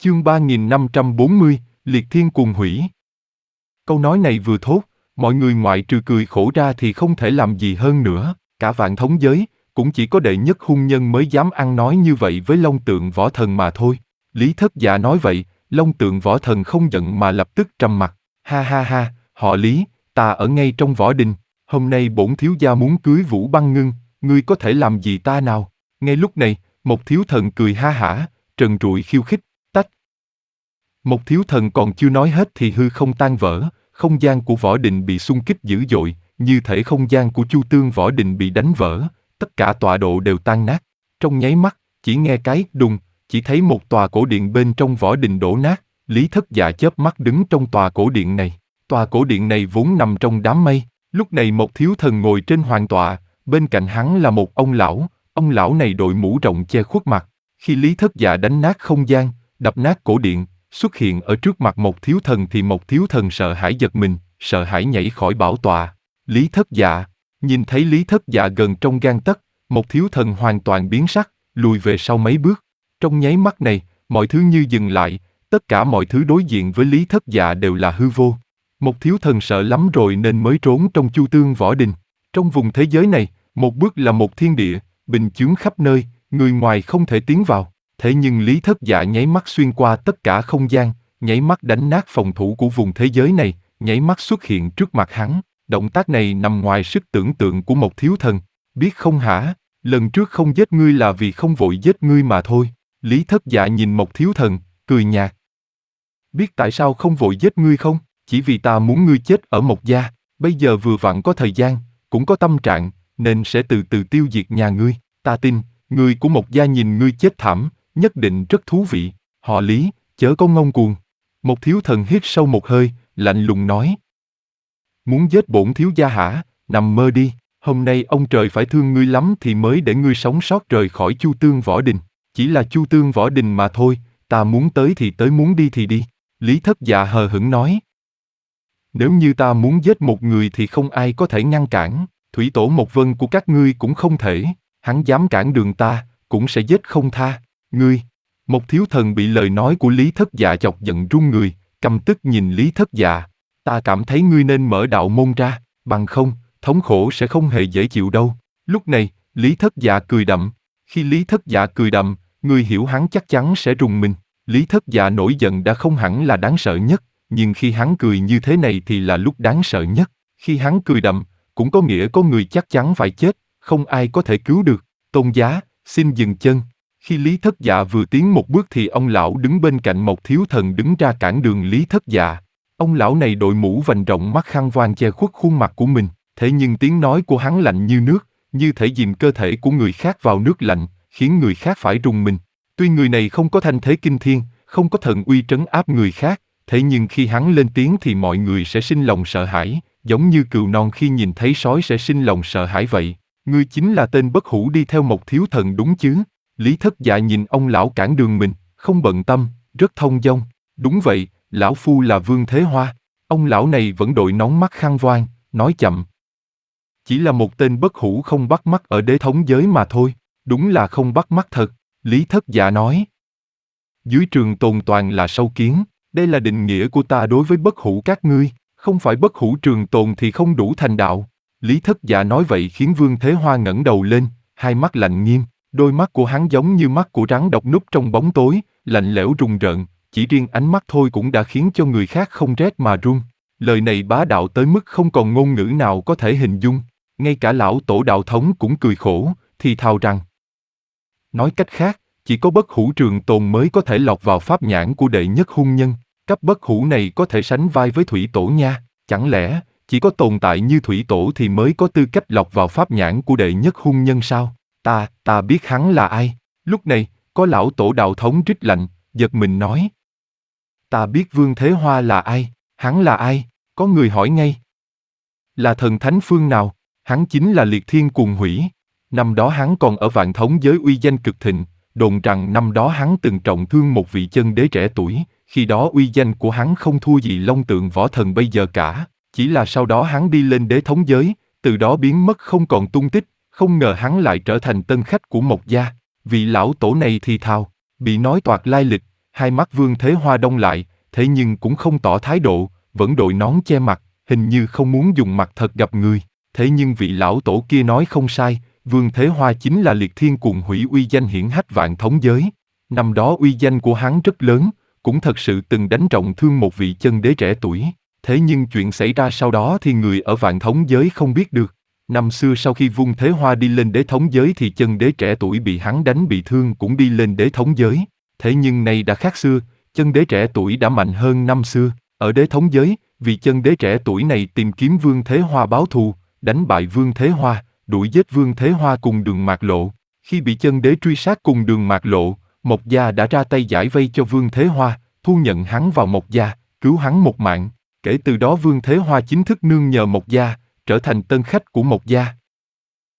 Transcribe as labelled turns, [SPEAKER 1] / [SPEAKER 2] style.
[SPEAKER 1] Chương 3540, Liệt Thiên Cuồng Hủy. Câu nói này vừa thốt, mọi người ngoại trừ cười khổ ra thì không thể làm gì hơn nữa, cả vạn thống giới, cũng chỉ có đệ nhất hung nhân mới dám ăn nói như vậy với Long Tượng Võ Thần mà thôi. Lý Thất Dạ nói vậy, Long Tượng Võ Thần không giận mà lập tức trầm mặt, ha ha ha, họ Lý, ta ở ngay trong võ đình, hôm nay bổn thiếu gia muốn cưới Vũ Băng Ngưng, ngươi có thể làm gì ta nào? Ngay lúc này, một thiếu thần cười ha hả, trần trụi khiêu khích. Một thiếu thần còn chưa nói hết thì hư không tan vỡ, không gian của võ đình bị xung kích dữ dội, như thể không gian của Chu Tương võ đình bị đánh vỡ, tất cả tọa độ đều tan nát. Trong nháy mắt, chỉ nghe cái đùng, chỉ thấy một tòa cổ điện bên trong võ đình đổ nát, Lý Thất Dạ chớp mắt đứng trong tòa cổ điện này. Tòa cổ điện này vốn nằm trong đám mây, lúc này một thiếu thần ngồi trên hoàng tọa, bên cạnh hắn là một ông lão này đội mũ rộng che khuất mặt. Khi Lý Thất Dạ đánh nát không gian, đập nát cổ điện, xuất hiện ở trước mặt một thiếu thần thì một thiếu thần sợ hãi giật mình, sợ hãi nhảy khỏi bảo tọa. Lý Thất Dạ, nhìn thấy Lý Thất Dạ gần trong gang tấc, một thiếu thần hoàn toàn biến sắc, lùi về sau mấy bước. Trong nháy mắt này, mọi thứ như dừng lại, tất cả mọi thứ đối diện với Lý Thất Dạ đều là hư vô. Một thiếu thần sợ lắm rồi nên mới trốn trong Chu Tương võ đình. Trong vùng thế giới này, một bước là một thiên địa, bình chướng khắp nơi, người ngoài không thể tiến vào. Thế nhưng Lý Thất Dạ nháy mắt xuyên qua tất cả không gian, nháy mắt đánh nát phòng thủ của vùng thế giới này, nháy mắt xuất hiện trước mặt hắn. Động tác này nằm ngoài sức tưởng tượng của một thiếu thần. Biết không hả, lần trước không giết ngươi là vì không vội giết ngươi mà thôi. Lý Thất Dạ nhìn một thiếu thần, cười nhạt. Biết tại sao không vội giết ngươi không? Chỉ vì ta muốn ngươi chết ở Mộc Gia, bây giờ vừa vặn có thời gian, cũng có tâm trạng, nên sẽ từ từ tiêu diệt nhà ngươi. Ta tin, người của Mộc Gia nhìn ngươi chết thảm, nhất định rất thú vị. Họ Lý, chớ có ngông cuồng. Một thiếu thần hít sâu một hơi, lạnh lùng nói. Muốn giết bổn thiếu gia hả? Nằm mơ đi, hôm nay ông trời phải thương ngươi lắm thì mới để ngươi sống sót rời khỏi Chu Tương võ đình. Chỉ là Chu Tương võ đình mà thôi, ta muốn tới thì tới, muốn đi thì đi. Lý Thất Dạ hờ hững nói. Nếu như ta muốn giết một người thì không ai có thể ngăn cản, thủy tổ một vân của các ngươi cũng không thể, hắn dám cản đường ta, cũng sẽ giết không tha. Ngươi, một thiếu thần bị lời nói của Lý Thất Dạ chọc giận run người, căm tức nhìn Lý Thất Dạ. Ta cảm thấy ngươi nên mở đạo môn ra, bằng không, thống khổ sẽ không hề dễ chịu đâu. Lúc này, Lý Thất Dạ cười đậm. Khi Lý Thất Dạ cười đậm, ngươi hiểu hắn chắc chắn sẽ rùng mình. Lý Thất Dạ nổi giận đã không hẳn là đáng sợ nhất, nhưng khi hắn cười như thế này thì là lúc đáng sợ nhất. Khi hắn cười đậm, cũng có nghĩa có người chắc chắn phải chết, không ai có thể cứu được. Tôn giá, xin dừng chân. Khi Lý Thất Dạ vừa tiến một bước thì ông lão đứng bên cạnh một thiếu thần đứng ra cản đường Lý Thất Dạ. Ông lão này đội mũ vành rộng, mắt khăn voan che khuất khuôn mặt của mình, thế nhưng tiếng nói của hắn lạnh như nước, như thể dìm cơ thể của người khác vào nước lạnh, khiến người khác phải rùng mình. Tuy người này không có thanh thế kinh thiên, không có thần uy trấn áp người khác, thế nhưng khi hắn lên tiếng thì mọi người sẽ sinh lòng sợ hãi, giống như cừu non khi nhìn thấy sói sẽ sinh lòng sợ hãi vậy. Ngươi chính là tên bất hủ đi theo một thiếu thần đúng chứ? Lý Thất Dạ nhìn ông lão cản đường mình, không bận tâm, rất thông dong. Đúng vậy, lão phu là Vương Thế Hoa. Ông lão này vẫn đội nón mắt khăn voan, nói chậm. Chỉ là một tên bất hủ không bắt mắt ở đế thống giới mà thôi. Đúng là không bắt mắt thật. Lý Thất Dạ nói. Dưới trường tồn toàn là sâu kiến, đây là định nghĩa của ta đối với bất hủ các ngươi, không phải bất hủ trường tồn thì không đủ thành đạo. Lý Thất Dạ nói vậy khiến Vương Thế Hoa ngẩng đầu lên, hai mắt lạnh nghiêm, đôi mắt của hắn giống như mắt của rắn độc núp trong bóng tối, lạnh lẽo rùng rợn, chỉ riêng ánh mắt thôi cũng đã khiến cho người khác không rét mà run. Lời này bá đạo tới mức không còn ngôn ngữ nào có thể hình dung, ngay cả lão tổ đạo thống cũng cười khổ, thì thào rằng. Nói cách khác, chỉ có bất hủ trường tồn mới có thể lọt vào pháp nhãn của đệ nhất hung nhân, cấp bất hủ này có thể sánh vai với thủy tổ nha, chẳng lẽ chỉ có tồn tại như thủy tổ thì mới có tư cách lọt vào pháp nhãn của đệ nhất hung nhân sao? Ta biết hắn là ai. Lúc này, có lão tổ đạo thống rít lạnh, giật mình nói. Ta biết Vương Thế Hoa là ai, hắn là ai? Có người hỏi ngay. Là thần thánh phương nào? Hắn chính là Liệt Thiên Cuồng Hủy. Năm đó hắn còn ở vạn thống giới uy danh cực thịnh, đồn rằng năm đó hắn từng trọng thương một vị chân đế trẻ tuổi, khi đó uy danh của hắn không thua gì Long Tượng Võ Thần bây giờ cả, chỉ là sau đó hắn đi lên đế thống giới, từ đó biến mất không còn tung tích, không ngờ hắn lại trở thành tân khách của Mộc Gia. Vị lão tổ này thì thào, bị nói toạc lai lịch, Hai mắt Vương Thế Hoa đông lại, thế nhưng cũng không tỏ thái độ, vẫn đội nón che mặt, hình như không muốn dùng mặt thật gặp người. Thế nhưng vị lão tổ kia nói không sai, Vương Thế Hoa chính là liệt thiên cuồng hủy uy danh hiển hách vạn thống giới. Năm đó uy danh của hắn rất lớn, cũng thật sự từng đánh trọng thương một vị chân đế trẻ tuổi. Thế nhưng chuyện xảy ra sau đó thì người ở vạn thống giới không biết được. Năm xưa sau khi Vương Thế Hoa đi lên đế thống giới thì chân đế trẻ tuổi bị hắn đánh bị thương cũng đi lên đế thống giới. Thế nhưng nay đã khác xưa, chân đế trẻ tuổi đã mạnh hơn năm xưa. Ở đế thống giới, vị chân đế trẻ tuổi này tìm kiếm Vương Thế Hoa báo thù, đánh bại Vương Thế Hoa, đuổi giết Vương Thế Hoa cùng Đường Mạt Lộ. Khi bị chân đế truy sát cùng Đường Mạt Lộ, Mộc Gia đã ra tay giải vây cho Vương Thế Hoa, thu nhận hắn vào Mộc Gia, cứu hắn một mạng. Kể từ đó Vương Thế Hoa chính thức nương nhờ Mộc Gia, trở thành tân khách của Mộc Gia.